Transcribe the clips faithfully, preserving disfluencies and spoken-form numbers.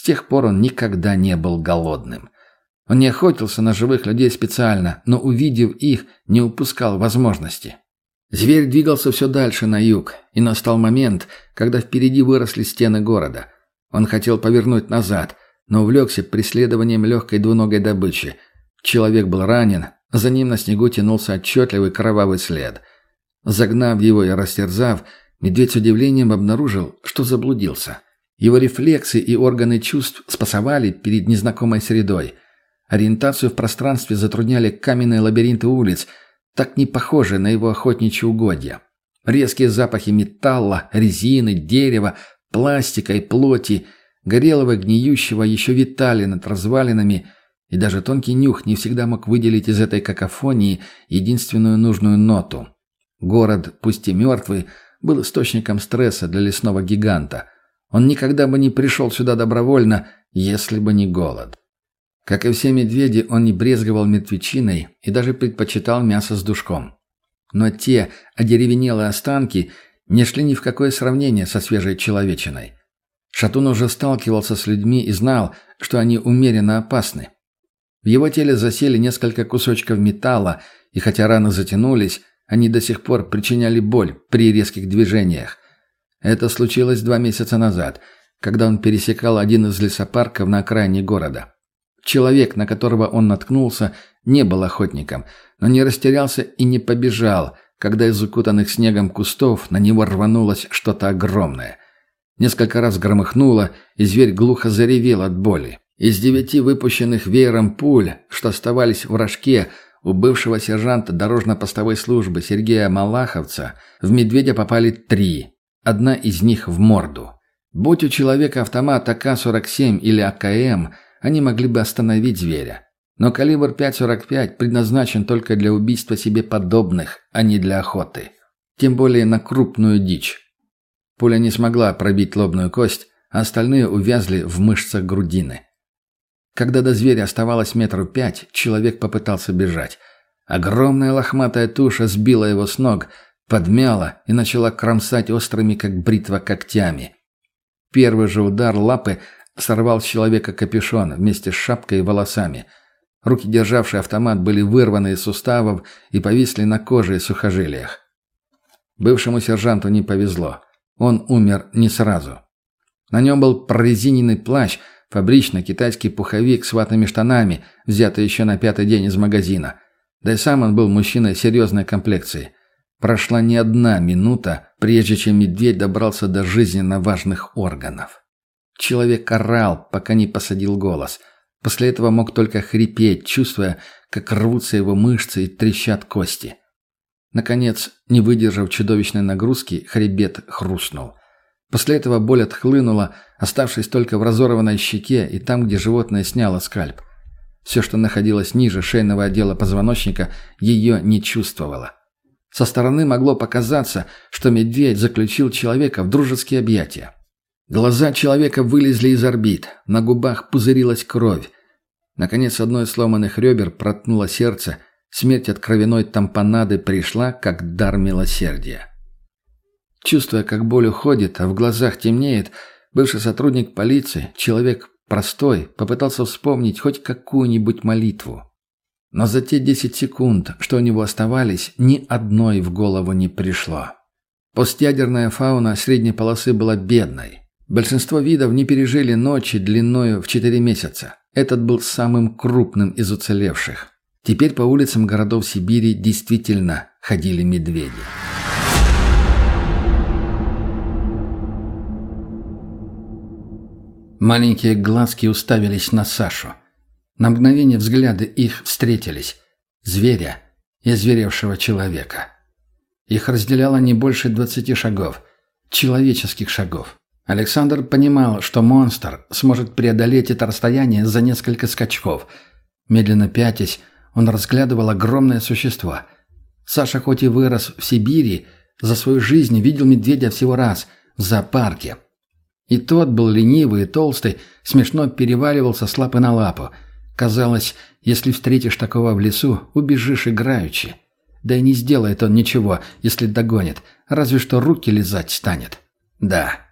тех пор он никогда не был голодным. Он не охотился на живых людей специально, но, увидев их, не упускал возможности. Зверь двигался все дальше на юг, и настал момент, когда впереди выросли стены города. Он хотел повернуть назад, но увлекся преследованием легкой двуногой добычи. Человек был ранен, за ним на снегу тянулся отчетливый кровавый след. Загнав его и растерзав, медведь с удивлением обнаружил, что заблудился. Его рефлексы и органы чувств спасовали перед незнакомой средой. Ориентацию в пространстве затрудняли каменные лабиринты улиц, так не похожие на его охотничьи угодья. Резкие запахи металла, резины, дерева, пластика и плоти, горелого гниющего еще витали над развалинами, и даже тонкий нюх не всегда мог выделить из этой какофонии единственную нужную ноту. Город, пусть и мертвый, был источником стресса для лесного гиганта. Он никогда бы не пришел сюда добровольно, если бы не голод. Как и все медведи, он не брезговал мертвечиной и даже предпочитал мясо с душком. Но те одеревенелые останки не шли ни в какое сравнение со свежей человечиной. Шатун уже сталкивался с людьми и знал, что они умеренно опасны. В его теле засели несколько кусочков металла, и хотя раны затянулись, они до сих пор причиняли боль при резких движениях. Это случилось два месяца назад, когда он пересекал один из лесопарков на окраине города. Человек, на которого он наткнулся, не был охотником, но не растерялся и не побежал, когда из укутанных снегом кустов на него рванулось что-то огромное. Несколько раз громыхнуло, и зверь глухо заревел от боли. Из девяти выпущенных веером пуль, что оставались в рожке, у бывшего сержанта дорожно-постовой службы Сергея Малаховца в медведя попали три. Одна из них в морду. Будь у человека автомат а ка сорок семь или а ка эм, они могли бы остановить зверя. Но калибр пять сорок пять предназначен только для убийства себе подобных, а не для охоты. Тем более на крупную дичь. Пуля не смогла пробить лобную кость, а остальные увязли в мышцах грудины. Когда до зверя оставалось метров пять, человек попытался бежать. Огромная лохматая туша сбила его с ног, подмяла и начала кромсать острыми, как бритва, когтями. Первый же удар лапы сорвал с человека капюшон вместе с шапкой и волосами. Руки, державшие автомат, были вырваны из суставов и повисли на коже и сухожилиях. Бывшему сержанту не повезло. Он умер не сразу. На нем был прорезиненный плащ, фабричный китайский пуховик с ватными штанами, взятый еще на пятый день из магазина. Да и сам он был мужчиной серьезной комплекции. Прошла не одна минута, прежде чем медведь добрался до жизненно важных органов. Человек орал, пока не посадил голос. После этого мог только хрипеть, чувствуя, как рвутся его мышцы и трещат кости. Наконец, не выдержав чудовищной нагрузки, хребет хрустнул. После этого боль отхлынула, оставшись только в разорванной щеке и там, где животное сняло скальп. Все, что находилось ниже шейного отдела позвоночника, ее не чувствовало. Со стороны могло показаться, что медведь заключил человека в дружеские объятия. Глаза человека вылезли из орбит, на губах пузырилась кровь. Наконец, одно из сломанных ребер проткнуло сердце, смерть от кровяной тампонады пришла, как дар милосердия. Чувствуя, как боль уходит, а в глазах темнеет, бывший сотрудник полиции, человек простой, попытался вспомнить хоть какую-нибудь молитву. Но за те десять секунд, что у него оставались, ни одной в голову не пришло. Постядерная фауна средней полосы была бедной. Большинство видов не пережили ночи длиною в четыре месяца. Этот был самым крупным из уцелевших. Теперь по улицам городов Сибири действительно ходили медведи. Маленькие глазки уставились на Сашу. На мгновение взгляды их встретились. Зверя и озверевшего человека. Их разделяло не больше двадцати шагов. Человеческих шагов. Александр понимал, что монстр сможет преодолеть это расстояние за несколько скачков. Медленно пятясь, он разглядывал огромное существо. Саша хоть и вырос в Сибири, за свою жизнь видел медведя всего раз, в зоопарке. И тот был ленивый и толстый, смешно переваливался с лапы на лапу. Казалось, если встретишь такого в лесу, убежишь играючи. Да и не сделает он ничего, если догонит, разве что руки лизать станет. Да,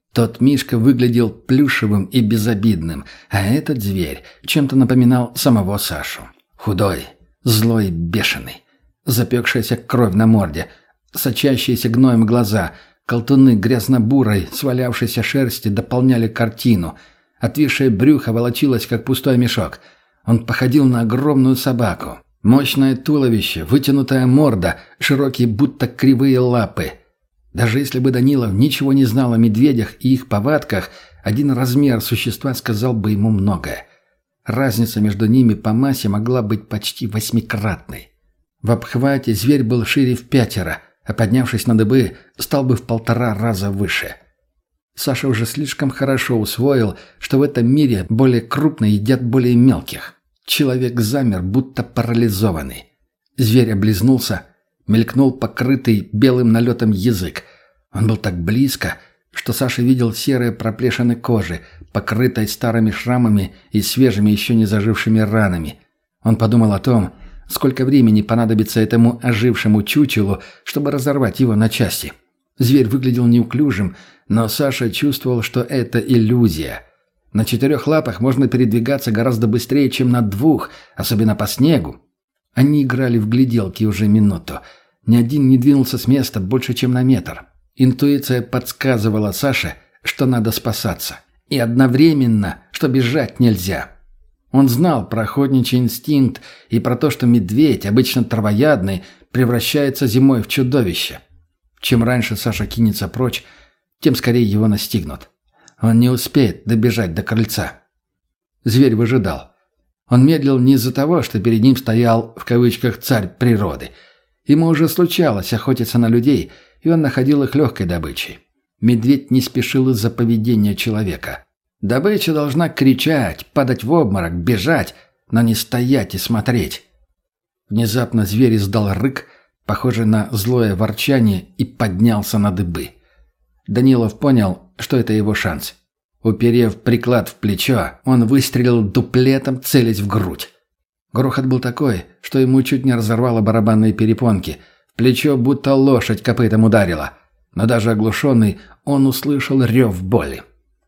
Тот Мишка выглядел плюшевым и безобидным, а этот зверь чем-то напоминал самого Сашу. Худой, злой, бешеный. Запекшаяся кровь на морде, сочащиеся гноем глаза, колтуны грязно-бурой, свалявшейся шерсти дополняли картину. Отвисшее брюхо волочилось, как пустой мешок. Он походил на огромную собаку. Мощное туловище, вытянутая морда, широкие будто кривые лапы. Даже если бы Данилов ничего не знал о медведях и их повадках, один размер существа сказал бы ему многое. Разница между ними по массе могла быть почти восьмикратной. В обхвате зверь был шире в пятеро, а поднявшись на дыбы, стал бы в полтора раза выше. Саша уже слишком хорошо усвоил, что в этом мире более крупные едят более мелких. Человек замер, будто парализованный. Зверь облизнулся, мелькнул покрытый белым налетом язык. Он был так близко, что Саша видел серые проплешины кожи, покрытой старыми шрамами и свежими еще не зажившими ранами. Он подумал о том, сколько времени понадобится этому ожившему чучелу, чтобы разорвать его на части. Зверь выглядел неуклюжим, но Саша чувствовал, что это иллюзия. На четырех лапах можно передвигаться гораздо быстрее, чем на двух, особенно по снегу. Они играли в гляделки уже минуту. Ни один не двинулся с места больше, чем на метр. Интуиция подсказывала Саше, что надо спасаться. И одновременно, что бежать нельзя. Он знал про охотничий инстинкт и про то, что медведь, обычно травоядный, превращается зимой в чудовище. Чем раньше Саша кинется прочь, тем скорее его настигнут. Он не успеет добежать до крыльца. Зверь выжидал. Он медлил не из-за того, что перед ним стоял, в кавычках, царь природы. Ему уже случалось охотиться на людей, и он находил их легкой добычей. Медведь не спешил из-за поведения человека. Добыча должна кричать, падать в обморок, бежать, но не стоять и смотреть. Внезапно зверь издал рык, похожий на злое ворчание, и поднялся на дыбы. Данилов понял, что это его шанс. Уперев приклад в плечо, он выстрелил дуплетом, целясь в грудь. Грохот был такой, что ему чуть не разорвало барабанные перепонки. В плечо будто лошадь копытом ударила. Но даже оглушенный, он услышал рев боли.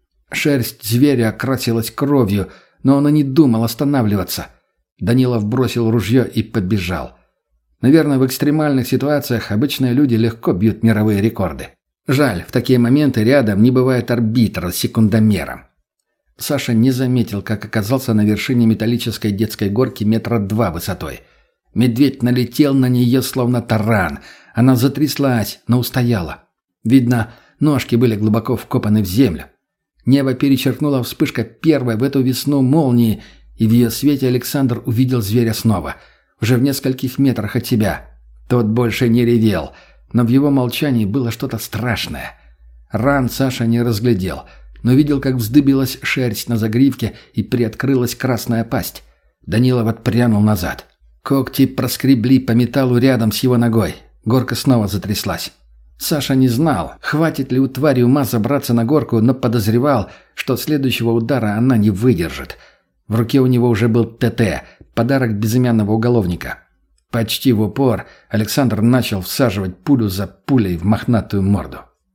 Шерсть зверя окрасилась кровью, но он и не думал останавливаться. Данилов бросил ружье и побежал. Наверное, в экстремальных ситуациях обычные люди легко бьют мировые рекорды. Жаль, в такие моменты рядом не бывает арбитра с секундомером. Саша не заметил, как оказался на вершине металлической детской горки метра два высотой. Медведь налетел на нее, словно таран. Она затряслась, но устояла. Видно, ножки были глубоко вкопаны в землю. Небо перечеркнула вспышка первой в эту весну молнии, и в ее свете Александр увидел зверя снова, уже в нескольких метрах от себя. Тот больше не ревел, но в его молчании было что-то страшное. Ран Саша не разглядел, но видел, как вздыбилась шерсть на загривке и приоткрылась красная пасть. Данилов отпрянул назад. Когти проскребли по металлу рядом с его ногой. Горка снова затряслась. Саша не знал, хватит ли у твари ума забраться на горку, но подозревал, что следующего удара она не выдержит. В руке у него уже был ТТ, подарок безымянного уголовника. Почти в упор Александр начал всаживать пулю за пулей в мохнатую морду.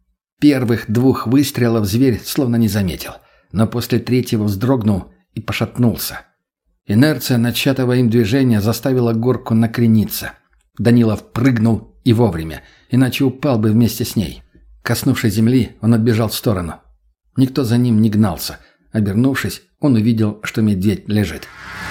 Первых двух выстрелов зверь словно не заметил, но после третьего вздрогнул и пошатнулся. Инерция начатого им движения заставила горку накрениться. Данилов прыгнул и вовремя, иначе упал бы вместе с ней. Коснувшись земли, он отбежал в сторону. Никто за ним не гнался. Обернувшись, он увидел, что медведь лежит.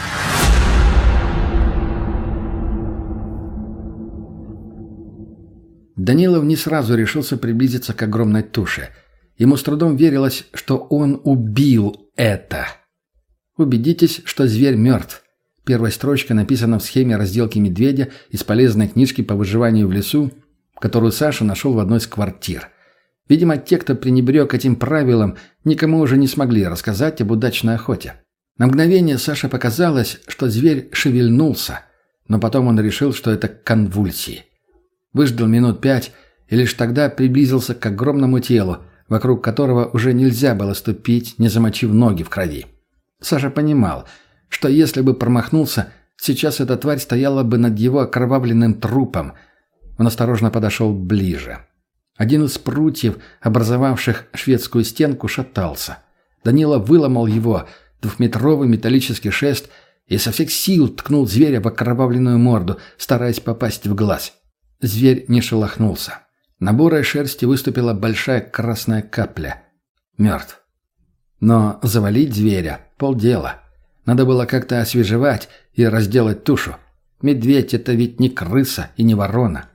Данилов не сразу решился приблизиться к огромной туше. Ему с трудом верилось, что он убил это. Убедитесь, что зверь мертв. Первая строчка написана в схеме разделки медведя из полезной книжки по выживанию в лесу, которую Саша нашел в одной из квартир. Видимо, те, кто пренебрег этим правилом, никому уже не смогли рассказать об удачной охоте. На мгновение Саше показалось, что зверь шевельнулся, но потом он решил, что это конвульсии. Выждал минут пять и лишь тогда приблизился к огромному телу, вокруг которого уже нельзя было ступить, не замочив ноги в крови. Саша понимал, что если бы промахнулся, сейчас эта тварь стояла бы над его окровавленным трупом. Он осторожно подошел ближе. Один из прутьев, образовавших шведскую стенку, шатался. Данила выломал его, двухметровый металлический шест, и со всех сил ткнул зверя в окровавленную морду, стараясь попасть в глаз. Зверь не шелохнулся. На бурой шерсти выступила большая красная капля. Мертв. Но завалить зверя — полдела. Надо было как-то освежевать и разделать тушу. Медведь — это ведь не крыса и не ворона.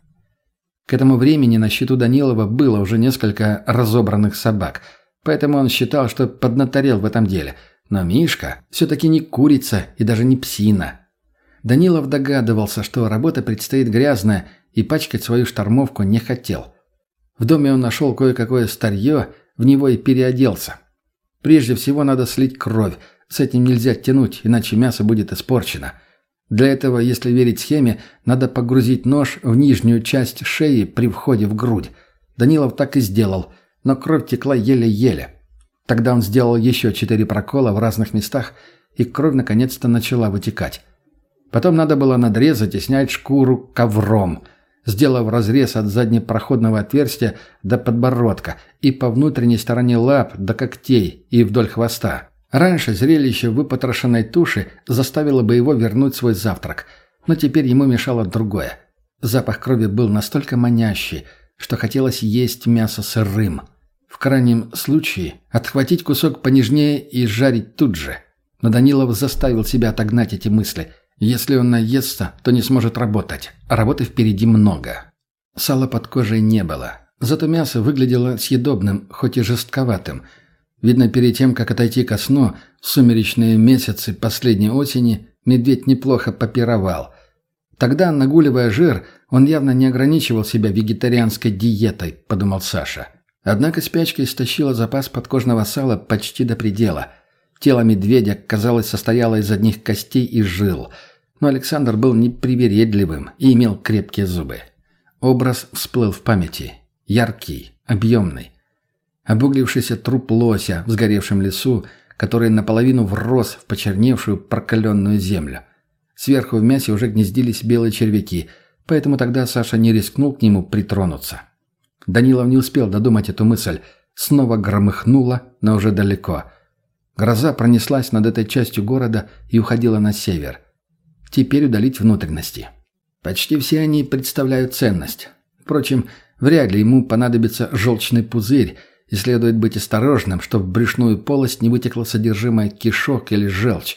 К этому времени на счету Данилова было уже несколько разобранных собак, поэтому он считал, что поднаторел в этом деле. Но Мишка все-таки не курица и даже не псина. Данилов догадывался, что работа предстоит грязная, и пачкать свою штормовку не хотел. В доме он нашел кое-какое старье, в него и переоделся. Прежде всего надо слить кровь, с этим нельзя тянуть, иначе мясо будет испорчено. Для этого, если верить схеме, надо погрузить нож в нижнюю часть шеи при входе в грудь. Данилов так и сделал, но кровь текла еле-еле. Тогда он сделал еще четыре прокола в разных местах, и кровь наконец-то начала вытекать. Потом надо было надрезать и снять шкуру ковром, сделав разрез от заднепроходного отверстия до подбородка и по внутренней стороне лап до когтей и вдоль хвоста. Раньше зрелище выпотрошенной туши заставило бы его вернуть свой завтрак, но теперь ему мешало другое. Запах крови был настолько манящий, что хотелось есть мясо сырым. В крайнем случае отхватить кусок понежнее и жарить тут же. Но Данилов заставил себя отогнать эти мысли. Если он наестся, то не сможет работать, а работы впереди много. Сала под кожей не было, зато мясо выглядело съедобным, хоть и жестковатым. Видно, перед тем, как отойти ко сну, в сумеречные месяцы последней осени медведь неплохо попировал. Тогда, нагуливая жир, он явно не ограничивал себя вегетарианской диетой, подумал Саша. Однако спячка истощила запас подкожного сала почти до предела. Тело медведя, казалось, состояло из одних костей и жил. Но Александр был непривередливым и имел крепкие зубы. Образ всплыл в памяти. Яркий, объемный. Обуглившийся труп лося в сгоревшем лесу, который наполовину врос в почерневшую прокаленную землю. Сверху в мясе уже гнездились белые червяки, поэтому тогда Саша не рискнул к нему притронуться. Данилов не успел додумать эту мысль. Снова громыхнуло, но уже далеко. Гроза пронеслась над этой частью города и уходила на север. Теперь удалить внутренности. Почти все они представляют ценность. Впрочем, вряд ли ему понадобится желчный пузырь, и следует быть осторожным, чтобы в брюшную полость не вытекло содержимое кишок или желчь.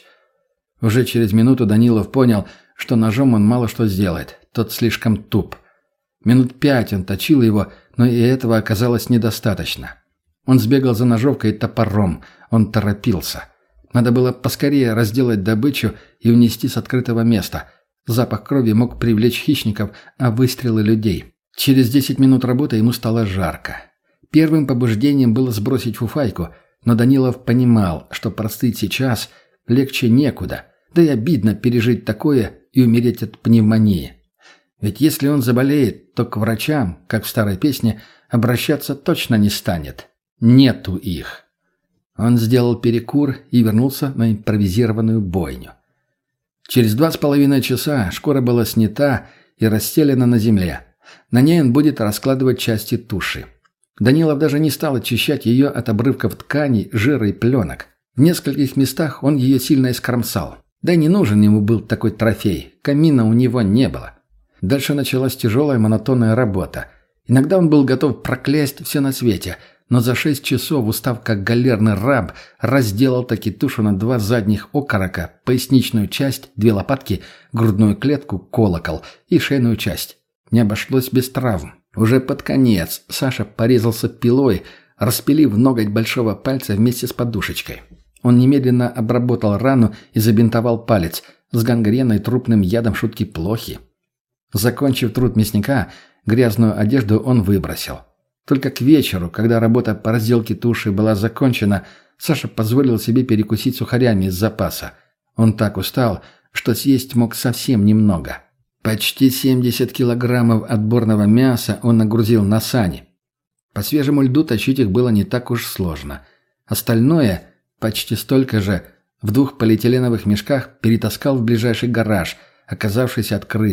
Уже через минуту Данилов понял, что ножом он мало что сделает, тот слишком туп. Минут пять он точил его, но и этого оказалось недостаточно. Он сбегал за ножовкой и топором, он торопился. Надо было поскорее разделать добычу и унести с открытого места. Запах крови мог привлечь хищников, а выстрелы людей. Через десять минут работы ему стало жарко. Первым побуждением было сбросить фуфайку, но Данилов понимал, что простыть сейчас легче некуда, да и обидно пережить такое и умереть от пневмонии. Ведь если он заболеет, то к врачам, как в старой песне, обращаться точно не станет. Нету их. Он сделал перекур и вернулся на импровизированную бойню. Через два с половиной часа шкура была снята и расстелена на земле. На ней он будет раскладывать части туши. Данилов даже не стал очищать ее от обрывков тканей, жира и пленок. В нескольких местах он ее сильно искромсал. Да и не нужен ему был такой трофей, камина у него не было. Дальше началась тяжелая монотонная работа. Иногда он был готов проклясть все на свете, но за шесть часов, устав как галерный раб, разделал таки тушу на два задних окорока, поясничную часть, две лопатки, грудную клетку, колокол и шейную часть. Не обошлось без травм. Уже под конец Саша порезался пилой, распилив ноготь большого пальца вместе с подушечкой. Он немедленно обработал рану и забинтовал палец. С гангреной трупным ядом шутки плохи. Закончив труд мясника, грязную одежду он выбросил. Только к вечеру, когда работа по разделке туши была закончена, Саша позволил себе перекусить сухарями из запаса. Он так устал, что съесть мог совсем немного. Почти семьдесят килограммов отборного мяса он нагрузил на сани. По свежему льду тащить их было не так уж сложно. Остальное, почти столько же, в двух полиэтиленовых мешках перетаскал в ближайший гараж, оказавшийся открытым.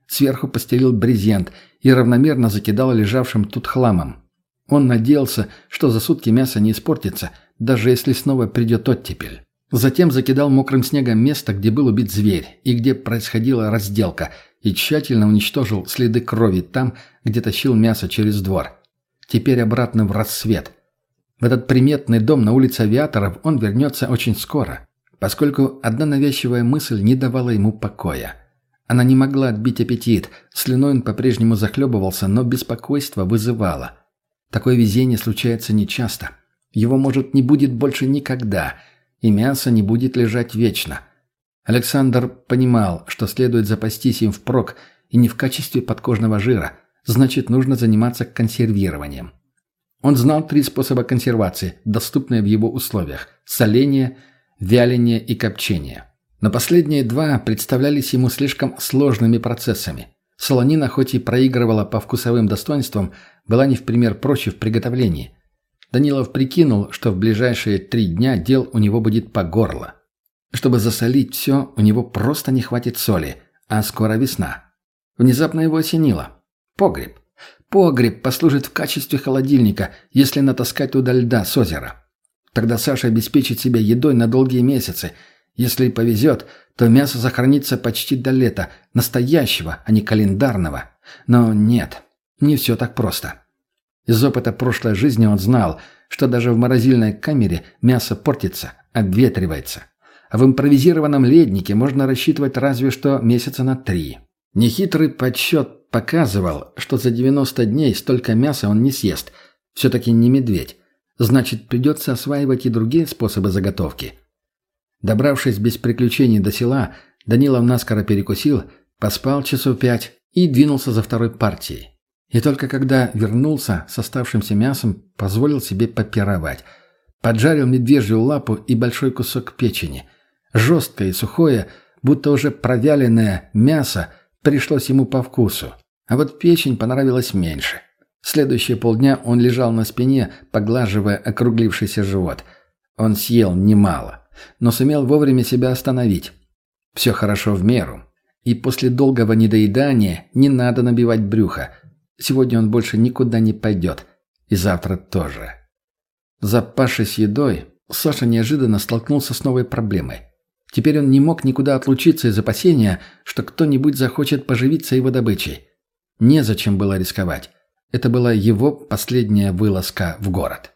Сверху постелил брезент и равномерно закидал лежавшим тут хламом. Он надеялся, что за сутки мясо не испортится, даже если снова придет оттепель. Затем закидал мокрым снегом место, где был убит зверь и где происходила разделка, и тщательно уничтожил следы крови там, где тащил мясо через двор. Теперь обратно в рассвет. В этот приметный дом на улице Авиаторов он вернется очень скоро, поскольку одна навязчивая мысль не давала ему покоя. Она не могла отбить аппетит, слюной он по-прежнему захлебывался, но беспокойство вызывало. Такое везение случается нечасто. Его, может, не будет больше никогда, и мясо не будет лежать вечно. Александр понимал, что следует запастись им впрок и не в качестве подкожного жира, значит, нужно заниматься консервированием. Он знал три способа консервации, доступные в его условиях – соление, вяление и копчение. Но последние два представлялись ему слишком сложными процессами. Солонина, хоть и проигрывала по вкусовым достоинствам, была не в пример проще в приготовлении. Данилов прикинул, что в ближайшие три дня дел у него будет по горло. Чтобы засолить все, у него просто не хватит соли, а скоро весна. Внезапно его осенило. Погреб. Погреб послужит в качестве холодильника, если натаскать туда льда с озера. Тогда Саша обеспечит себя едой на долгие месяцы. Если повезет, то мясо сохранится почти до лета, настоящего, а не календарного. Но нет, не все так просто. Из опыта прошлой жизни он знал, что даже в морозильной камере мясо портится, обветривается. А в импровизированном леднике можно рассчитывать разве что месяца на три. Нехитрый подсчет показывал, что за девяносто дней столько мяса он не съест. Все-таки не медведь. Значит, придется осваивать и другие способы заготовки. Добравшись без приключений до села, Данилов наскоро перекусил, поспал часов пять и двинулся за второй партией. И только когда вернулся с оставшимся мясом, позволил себе попировать. Поджарил медвежью лапу и большой кусок печени. Жесткое и сухое, будто уже провяленное мясо, пришлось ему по вкусу. А вот печень понравилась меньше. Следующие полдня он лежал на спине, поглаживая округлившийся живот. Он съел немало, но сумел вовремя себя остановить. Все хорошо в меру. И после долгого недоедания не надо набивать брюхо. Сегодня он больше никуда не пойдет. И завтра тоже. Запавшись едой, Саша неожиданно столкнулся с новой проблемой. Теперь он не мог никуда отлучиться из опасения, что кто-нибудь захочет поживиться его добычей. Незачем было рисковать. Это была его последняя вылазка в город.